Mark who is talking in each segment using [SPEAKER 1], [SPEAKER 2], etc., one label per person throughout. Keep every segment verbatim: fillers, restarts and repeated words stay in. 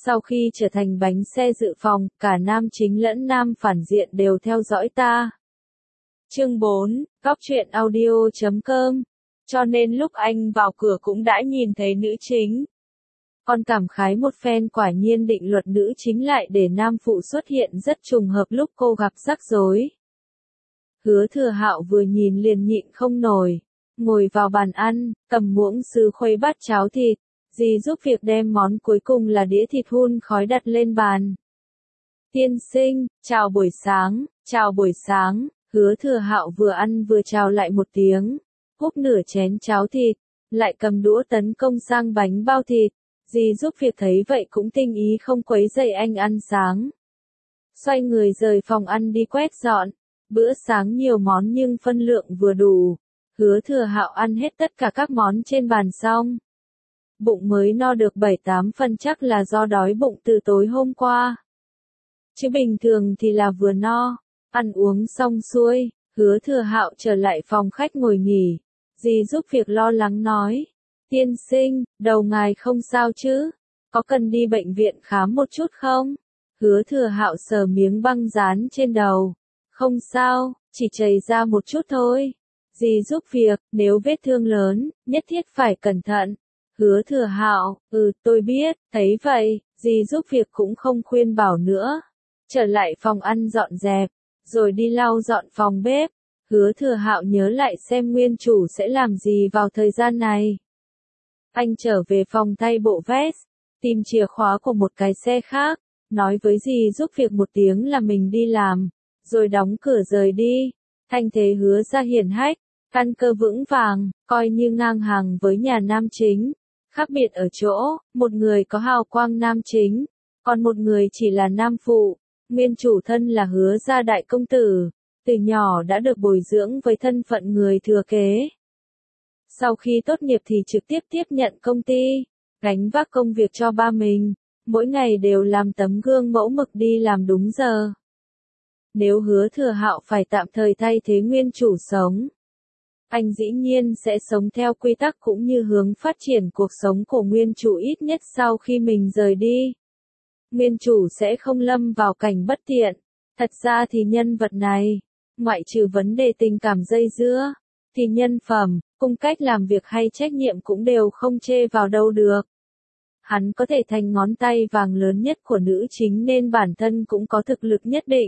[SPEAKER 1] Sau khi trở thành bánh xe dự phòng, cả nam chính lẫn nam phản diện đều theo dõi ta. Chương bốn, góc truyện audio chấm com. Cho nên lúc anh vào cửa cũng đã nhìn thấy nữ chính. Còn cảm khái một phen, quả nhiên định luật nữ chính lại để nam phụ xuất hiện rất trùng hợp lúc cô gặp rắc rối. Hứa Thừa Hạo vừa nhìn liền nhịn không nổi, ngồi vào bàn ăn, cầm muỗng sứ khuấy bát cháo thịt, dì giúp việc đem món cuối cùng là đĩa thịt hun khói đặt lên bàn. Tiên sinh, chào buổi sáng, chào buổi sáng. Hứa Thừa Hạo vừa ăn vừa chào lại một tiếng, húp nửa chén cháo thịt, lại cầm đũa tấn công sang bánh bao thịt. Dì giúp việc thấy vậy cũng tinh ý không quấy rầy anh ăn sáng. Xoay người rời phòng ăn đi quét dọn. Bữa sáng nhiều món nhưng phân lượng vừa đủ. Hứa Thừa Hạo ăn hết tất cả các món trên bàn xong. Bụng mới no được bảy tám phần, chắc là do đói bụng từ tối hôm qua. Chứ bình thường thì là vừa no. Ăn uống xong xuôi, Hứa Thừa Hạo trở lại phòng khách ngồi nghỉ. Dì giúp việc lo lắng nói. Tiên sinh, đầu ngài không sao chứ? Có cần đi bệnh viện khám một chút không? Hứa Thừa Hạo sờ miếng băng dán trên đầu. Không sao, chỉ chảy ra một chút thôi. Dì giúp việc, nếu vết thương lớn, nhất thiết phải cẩn thận. Hứa Thừa Hạo, ừ tôi biết, thấy vậy, dì giúp việc cũng không khuyên bảo nữa. Trở lại phòng ăn dọn dẹp, rồi đi lau dọn phòng bếp. Hứa Thừa Hạo nhớ lại xem nguyên chủ sẽ làm gì vào thời gian này. Anh trở về phòng thay bộ vest, tìm chìa khóa của một cái xe khác, nói với dì giúp việc một tiếng là mình đi làm, rồi đóng cửa rời đi. Thanh thế Hứa ra hiển hách, căn cơ vững vàng, coi như ngang hàng với nhà nam chính. Khác biệt ở chỗ, một người có hào quang nam chính, còn một người chỉ là nam phụ. Nguyên chủ thân là Hứa gia đại công tử, từ nhỏ đã được bồi dưỡng với thân phận người thừa kế. Sau khi tốt nghiệp thì trực tiếp tiếp nhận công ty, gánh vác công việc cho ba mình, mỗi ngày đều làm tấm gương mẫu mực đi làm đúng giờ. Nếu Hứa Thừa Hạo phải tạm thời thay thế nguyên chủ sống, anh dĩ nhiên sẽ sống theo quy tắc cũng như hướng phát triển cuộc sống của nguyên chủ ít nhất sau khi mình rời đi. Nguyên chủ sẽ không lâm vào cảnh bất tiện. Thật ra thì nhân vật này, ngoại trừ vấn đề tình cảm dây dưa, thì nhân phẩm, cung cách làm việc hay trách nhiệm cũng đều không chê vào đâu được. Hắn có thể thành ngón tay vàng lớn nhất của nữ chính nên bản thân cũng có thực lực nhất định.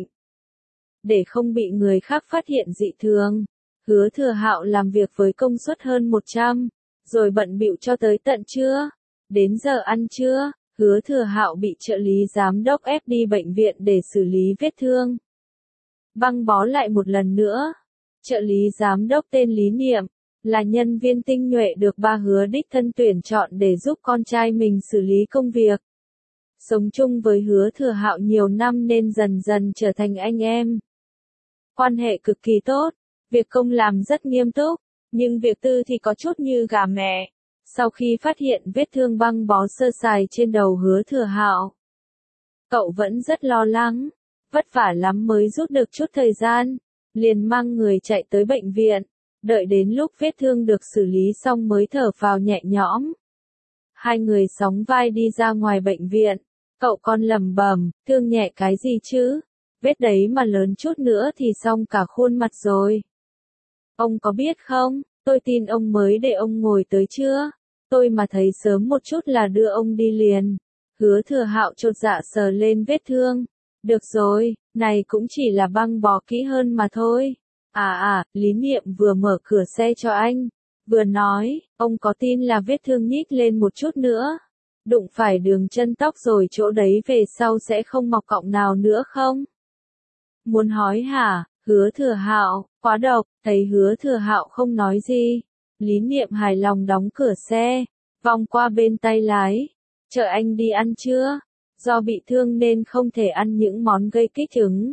[SPEAKER 1] Để không bị người khác phát hiện dị thường, Hứa Thừa Hạo làm việc với công suất hơn một trăm, rồi bận bịu cho tới tận trưa. Đến giờ ăn trưa, Hứa Thừa Hạo bị trợ lý giám đốc ép đi bệnh viện để xử lý vết thương. Băng bó lại một lần nữa. Trợ lý giám đốc tên Lý Niệm, là nhân viên tinh nhuệ được ba Hứa đích thân tuyển chọn để giúp con trai mình xử lý công việc. Sống chung với Hứa Thừa Hạo nhiều năm nên dần dần trở thành anh em. Quan hệ cực kỳ tốt, việc công làm rất nghiêm túc, nhưng việc tư thì có chút như gà mẹ. Sau khi phát hiện vết thương băng bó sơ sài trên đầu Hứa Thừa Hạo, cậu vẫn rất lo lắng, vất vả lắm mới rút được chút thời gian, liền mang người chạy tới bệnh viện, đợi đến lúc vết thương được xử lý xong mới thở phào nhẹ nhõm. Hai người sóng vai đi ra ngoài bệnh viện, cậu con lẩm bẩm, thương nhẹ cái gì chứ, vết đấy mà lớn chút nữa thì xong cả khuôn mặt rồi. Ông có biết không, tôi tin ông mới để ông ngồi tới chưa? Tôi mà thấy sớm một chút là đưa ông đi liền. Hứa Thừa Hạo chột dạ sờ lên vết thương. Được rồi, này cũng chỉ là băng bó kỹ hơn mà thôi. À à, Lý Niệm vừa mở cửa xe cho anh, vừa nói, ông có tin là vết thương nhích lên một chút nữa, đụng phải đường chân tóc rồi chỗ đấy về sau sẽ không mọc cọng nào nữa không? Muốn hói hả? Hứa Thừa Hạo, quá độc. Thấy Hứa Thừa Hạo không nói gì, Lý Niệm hài lòng đóng cửa xe, vòng qua bên tay lái, chờ anh đi ăn trưa, do bị thương nên không thể ăn những món gây kích ứng.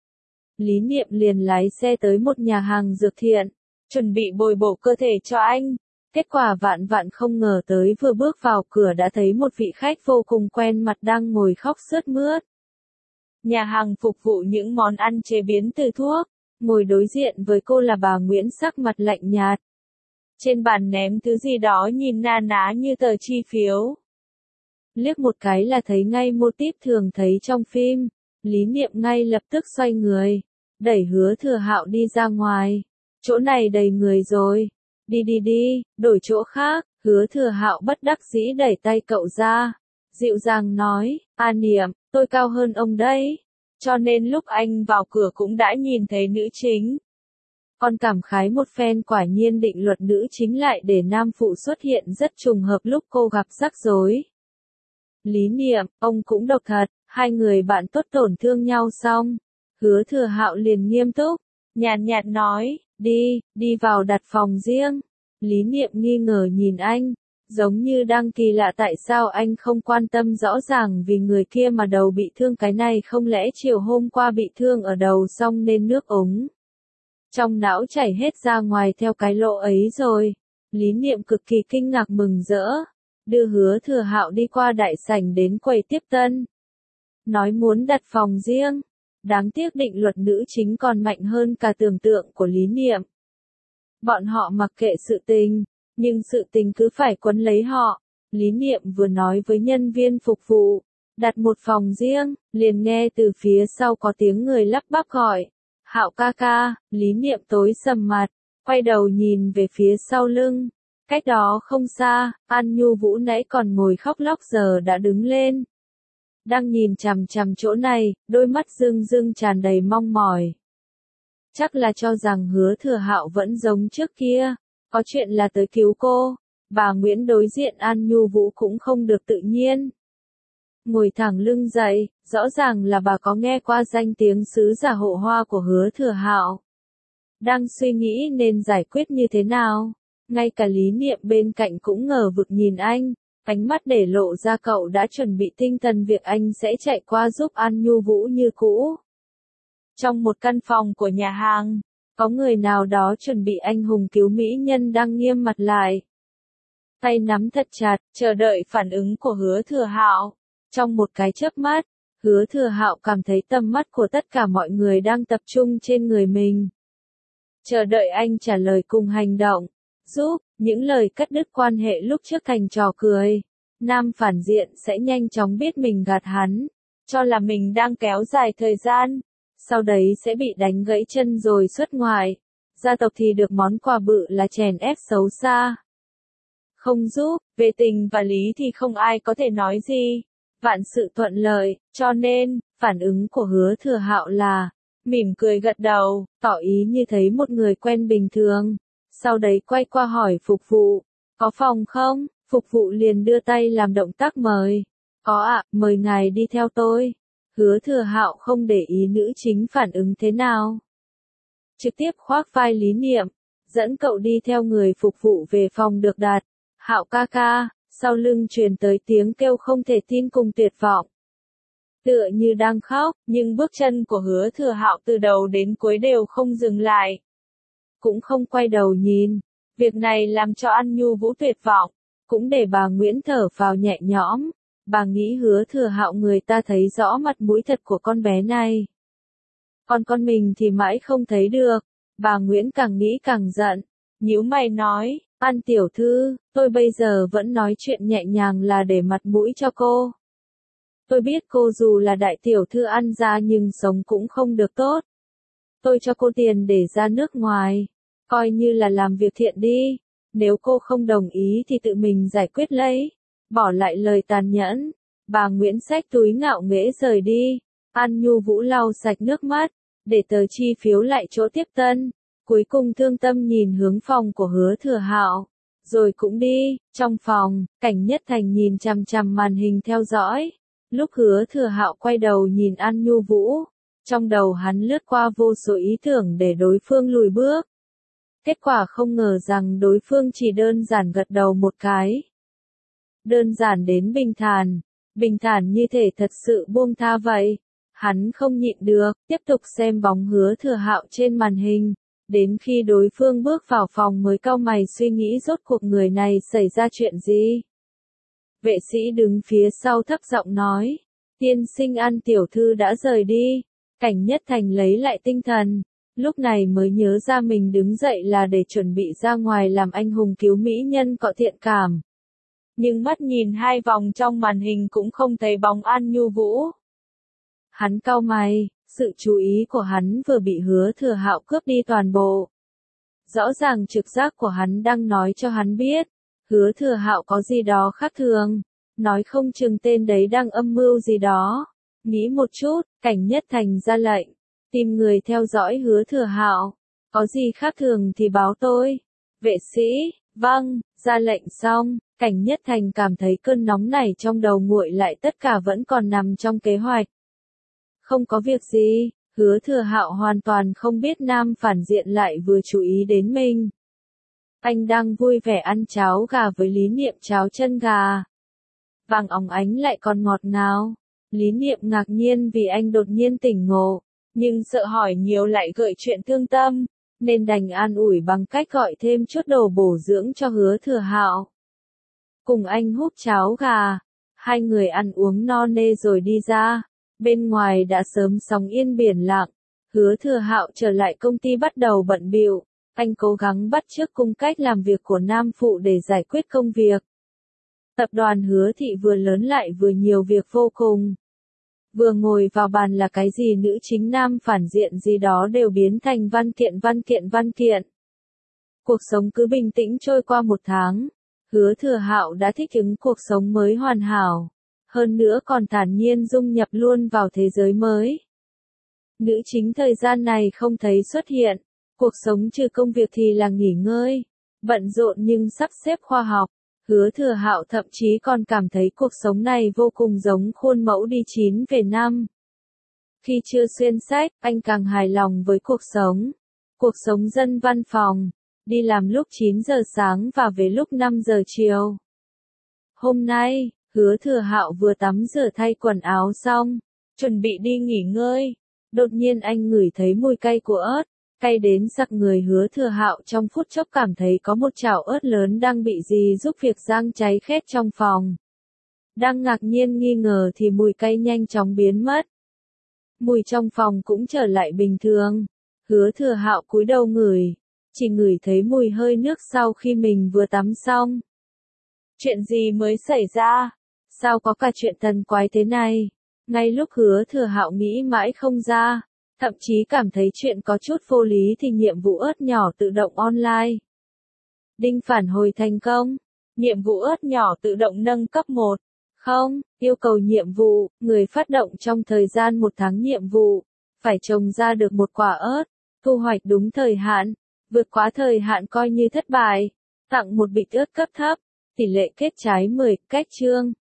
[SPEAKER 1] Lý Niệm liền lái xe tới một nhà hàng dược thiện, chuẩn bị bồi bổ cơ thể cho anh. Kết quả vạn vạn không ngờ tới vừa bước vào cửa đã thấy một vị khách vô cùng quen mặt đang ngồi khóc sướt mướt. Nhà hàng phục vụ những món ăn chế biến từ thuốc, ngồi đối diện với cô là bà Nguyễn sắc mặt lạnh nhạt. Trên bàn ném thứ gì đó nhìn na ná như tờ chi phiếu. Liếc một cái là thấy ngay mô típ thường thấy trong phim, Lý Niệm ngay lập tức xoay người, đẩy Hứa Thừa Hạo đi ra ngoài. Chỗ này đầy người rồi, đi đi đi, đổi chỗ khác. Hứa Thừa Hạo bất đắc dĩ đẩy tay cậu ra, dịu dàng nói, A Niệm, tôi cao hơn ông đấy, cho nên lúc anh vào cửa cũng đã nhìn thấy nữ chính. Con cảm khái một phen, quả nhiên định luật nữ chính lại để nam phụ xuất hiện rất trùng hợp lúc cô gặp rắc rối. Lý Niệm, ông cũng độc thật, hai người bạn tốt tổn thương nhau xong. Hứa Thừa Hạo liền nghiêm túc, nhàn nhạt nói, đi, đi vào đặt phòng riêng. Lý Niệm nghi ngờ nhìn anh, giống như đang kỳ lạ tại sao anh không quan tâm, rõ ràng vì người kia mà đầu bị thương, cái này không lẽ chiều hôm qua bị thương ở đầu xong nên nước ống trong não chảy hết ra ngoài theo cái lỗ ấy rồi. Lý Niệm cực kỳ kinh ngạc mừng rỡ, đưa Hứa Thừa Hạo đi qua đại sảnh đến quầy tiếp tân. Nói muốn đặt phòng riêng, đáng tiếc định luật nữ chính còn mạnh hơn cả tưởng tượng của Lý Niệm. Bọn họ mặc kệ sự tình, nhưng sự tình cứ phải quấn lấy họ. Lý Niệm vừa nói với nhân viên phục vụ, đặt một phòng riêng, liền nghe từ phía sau có tiếng người lắp bắp gọi, Hạo ca ca. Lý Niệm tối sầm mặt, quay đầu nhìn về phía sau lưng. Cách đó không xa, An Nhu Vũ nãy còn ngồi khóc lóc giờ đã đứng lên. Đang nhìn chằm chằm chỗ này, đôi mắt rưng rưng tràn đầy mong mỏi. Chắc là cho rằng Hứa Thừa Hạo vẫn giống trước kia, có chuyện là tới cứu cô. Bà Nguyễn đối diện An Nhu Vũ cũng không được tự nhiên. Ngồi thẳng lưng dậy, rõ ràng là bà có nghe qua danh tiếng sứ giả hộ hoa của Hứa Thừa Hạo. Đang suy nghĩ nên giải quyết như thế nào. Ngay cả Lý Niệm bên cạnh cũng ngờ vực nhìn anh, ánh mắt để lộ ra cậu đã chuẩn bị tinh thần việc anh sẽ chạy qua giúp An Nhu Vũ như cũ. Trong một căn phòng của nhà hàng, có người nào đó chuẩn bị anh hùng cứu mỹ nhân đang nghiêm mặt lại. Tay nắm thật chặt, chờ đợi phản ứng của Hứa Thừa Hạo. Trong một cái chớp mắt, Hứa Thừa Hạo cảm thấy tầm mắt của tất cả mọi người đang tập trung trên người mình. Chờ đợi anh trả lời cùng hành động. Giúp, những lời cắt đứt quan hệ lúc trước thành trò cười. Nam phản diện sẽ nhanh chóng biết mình gạt hắn, cho là mình đang kéo dài thời gian. Sau đấy sẽ bị đánh gãy chân rồi xuất ngoại. Gia tộc thì được món quà bự là chèn ép xấu xa. Không giúp, về tình và lý thì không ai có thể nói gì. Vạn sự thuận lợi, cho nên, phản ứng của Hứa Thừa Hạo là, mỉm cười gật đầu, tỏ ý như thấy một người quen bình thường. Sau đấy quay qua hỏi phục vụ, có phòng không? Phục vụ liền đưa tay làm động tác mời. Có ạ, mời ngài đi theo tôi. Hứa Thừa Hạo không để ý nữ chính phản ứng thế nào. Trực tiếp khoác vai Lý Niệm, dẫn cậu đi theo người phục vụ về phòng được đặt. Hạo ca ca, sau lưng truyền tới tiếng kêu không thể tin cùng tuyệt vọng. Tựa như đang khóc, nhưng bước chân của Hứa Thừa Hạo từ đầu đến cuối đều không dừng lại. Cũng không quay đầu nhìn. Việc này làm cho An Nhu Vũ tuyệt vọng, cũng để bà Nguyễn thở phào nhẹ nhõm. Bà nghĩ Hứa Thừa Hạo người ta thấy rõ mặt mũi thật của con bé này. Còn con mình thì mãi không thấy được. Bà Nguyễn càng nghĩ càng giận, nhíu mày nói, An tiểu thư, tôi bây giờ vẫn nói chuyện nhẹ nhàng là để mặt mũi cho cô. Tôi biết cô dù là đại tiểu thư ăn ra nhưng sống cũng không được tốt. Tôi cho cô tiền để ra nước ngoài, coi như là làm việc thiện đi. Nếu cô không đồng ý thì tự mình giải quyết lấy. Bỏ lại lời tàn nhẫn, bà Nguyễn xách túi ngạo nghễ rời đi. An Nhu Vũ lau sạch nước mắt, để tờ chi phiếu lại chỗ tiếp tân. Cuối cùng thương tâm nhìn hướng phòng của Hứa Thừa Hạo, rồi cũng đi. Trong phòng, Cảnh Nhất Thành nhìn chằm chằm màn hình theo dõi. Lúc Hứa Thừa Hạo quay đầu nhìn An Nhu Vũ, trong đầu hắn lướt qua vô số ý tưởng để đối phương lùi bước. Kết quả không ngờ rằng đối phương chỉ đơn giản gật đầu một cái. Đơn giản đến bình thản, bình thản như thể thật sự buông tha vậy. Hắn không nhịn được, tiếp tục xem bóng Hứa Thừa Hạo trên màn hình. Đến khi đối phương bước vào phòng mới cau mày suy nghĩ rốt cuộc người này xảy ra chuyện gì. Vệ sĩ đứng phía sau thấp giọng nói, tiên sinh An tiểu thư đã rời đi. Cảnh Nhất Thành lấy lại tinh thần, lúc này mới nhớ ra mình đứng dậy là để chuẩn bị ra ngoài làm anh hùng cứu mỹ nhân cọ thiện cảm. nhưng mắt nhìn hai vòng trong màn hình cũng không thấy bóng An Nhu Vũ. Hắn cau mày, sự chú ý của hắn vừa bị Hứa Thừa Hạo cướp đi toàn bộ. Rõ ràng trực giác của hắn đang nói cho hắn biết, Hứa Thừa Hạo có gì đó khác thường, nói không chừng tên đấy đang âm mưu gì đó. Nghĩ một chút, Cảnh Nhất Thành ra lệnh, tìm người theo dõi Hứa Thừa Hạo, có gì khác thường thì báo tôi. Vệ sĩ, vâng, ra lệnh xong, Cảnh Nhất Thành cảm thấy cơn nóng này trong đầu nguội lại, tất cả vẫn còn nằm trong kế hoạch. Không có việc gì, Hứa Thừa Hạo hoàn toàn không biết nam phản diện lại vừa chú ý đến mình. Anh đang vui vẻ ăn cháo gà với Lý Niệm, cháo chân gà vàng óng ánh lại còn ngọt ngào. Lý Niệm ngạc nhiên vì anh đột nhiên tỉnh ngộ, nhưng sợ hỏi nhiều lại gợi chuyện thương tâm, nên đành an ủi bằng cách gọi thêm chút đồ bổ dưỡng cho Hứa Thừa Hạo. Cùng anh húp cháo gà, hai người ăn uống no nê rồi đi ra. Bên ngoài đã sớm sóng yên biển lặng, Hứa Thừa Hạo trở lại công ty bắt đầu bận bịu, anh cố gắng bắt chước cung cách làm việc của nam phụ để giải quyết công việc. Tập đoàn Hứa Thị vừa lớn lại vừa nhiều việc vô cùng. Vừa ngồi vào bàn là cái gì nữ chính nam phản diện gì đó đều biến thành văn kiện văn kiện văn kiện. Cuộc sống cứ bình tĩnh trôi qua một tháng, Hứa Thừa Hạo đã thích ứng cuộc sống mới hoàn hảo. Hơn nữa còn thản nhiên dung nhập luôn vào thế giới mới. Nữ chính thời gian này không thấy xuất hiện, cuộc sống trừ công việc thì là nghỉ ngơi, bận rộn nhưng sắp xếp khoa học. Hứa Thừa Hạo thậm chí còn cảm thấy cuộc sống này vô cùng giống khuôn mẫu đi chín về năm. Khi chưa xuyên sách, anh càng hài lòng với cuộc sống. Cuộc sống dân văn phòng, đi làm lúc chín giờ sáng và về lúc năm giờ chiều. Hôm nay, Hứa Thừa Hạo vừa tắm rửa thay quần áo xong, chuẩn bị đi nghỉ ngơi. Đột nhiên anh ngửi thấy mùi cay của ớt, cay đến sặc người. Hứa Thừa Hạo trong phút chốc cảm thấy có một chảo ớt lớn đang bị gì giúp việc rang cháy khét trong phòng. Đang ngạc nhiên nghi ngờ thì mùi cay nhanh chóng biến mất. Mùi trong phòng cũng trở lại bình thường. Hứa Thừa Hạo cúi đầu ngửi, chỉ ngửi thấy mùi hơi nước sau khi mình vừa tắm xong. Chuyện gì mới xảy ra? Sao có cả chuyện thần quái thế này? Ngay lúc Hứa Thừa Hạo nghĩ mãi không ra, thậm chí cảm thấy chuyện có chút vô lý thì nhiệm vụ ớt nhỏ tự động online. Đinh phản hồi thành công. Nhiệm vụ ớt nhỏ tự động nâng cấp một. Không, yêu cầu nhiệm vụ, người phát động trong thời gian một tháng nhiệm vụ, phải trồng ra được một quả ớt, thu hoạch đúng thời hạn, vượt quá thời hạn coi như thất bại, tặng một bịch ớt cấp thấp, tỷ lệ kết trái mười, cách chương.